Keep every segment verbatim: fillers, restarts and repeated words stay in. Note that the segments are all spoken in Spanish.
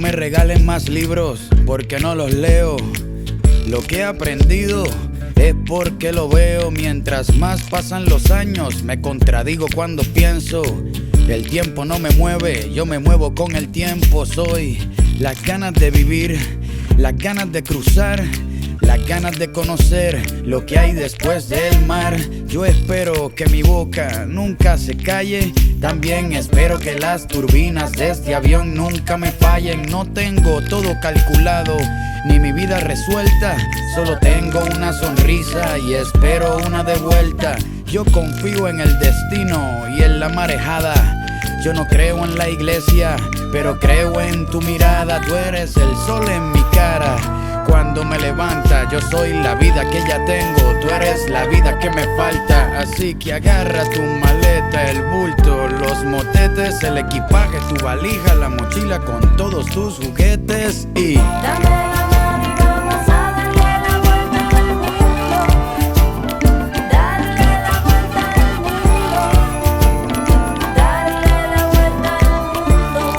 me regalen más libros porque no los leo. Lo que he aprendido es porque lo veo. Mientras más pasan los años, me contradigo cuando pienso. El tiempo no me mueve, yo me muevo con el tiempo. Soy las ganas de vivir, las ganas de cruzar, las ganas de conocer lo que hay después del mar. Yo espero que mi boca nunca se calle. También espero que las turbinas de este avión nunca me fallen. No tengo todo calculado, ni mi vida resuelta. Solo tengo una sonrisa y espero una de vuelta. Yo confío en el destino y en la marejada. Yo no creo en la iglesia, pero creo en tu mirada. Tú eres el sol en mi cara cuando me levanta. Yo soy la vida que ya tengo, tú eres la vida que me falta. Así que agarra tu maleta, el bulto, los motetes, el equipaje, tu valija, la mochila con todos tus juguetes y dame la mano y vamos a darle la vuelta al mundo. Darle la vuelta al mundo. Darle la vuelta al mundo.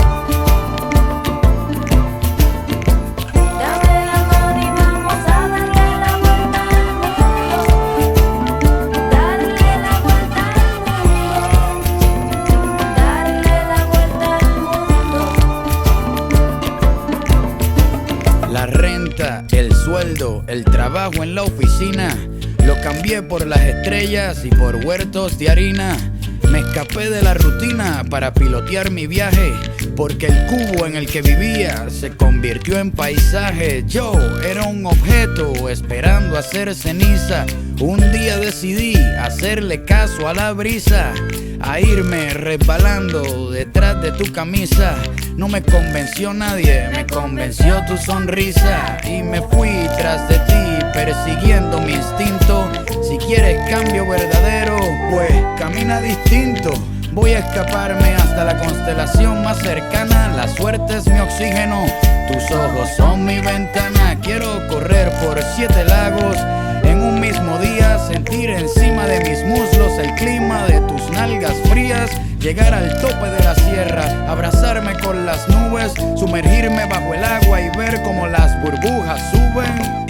Dame la mano y vamos a darle la vuelta al mundo. Darle la vuelta al mundo. Darle la vuelta al mundo. la renta, el sueldo, el trabajo en la oficina, lo cambié por las estrellas y por huertos de harina. Me escapé de la rutina para pilotear mi viaje, porque el cubo en el que vivía se convirtió en paisaje. Yo era un objeto esperando a ser ceniza. Un día decidí hacerle caso a la brisa, a irme resbalando detrás de tu camisa. No me convenció nadie, me convenció tu sonrisa. Y me fui tras de ti, persiguiendo mi instinto. Si quieres cambio verdadero, pues camina distinto. Voy a escaparme hasta la constelación más cercana. La suerte es mi oxígeno, tus ojos son mi ventana. Quiero correr por siete lagos en un mismo día, sentir encima de mis muslos el clima de tus nalgas frías, llegar al tope de la sierra, abrazarme con las nubes, sumergirme bajo el agua y ver cómo las burbujas suben.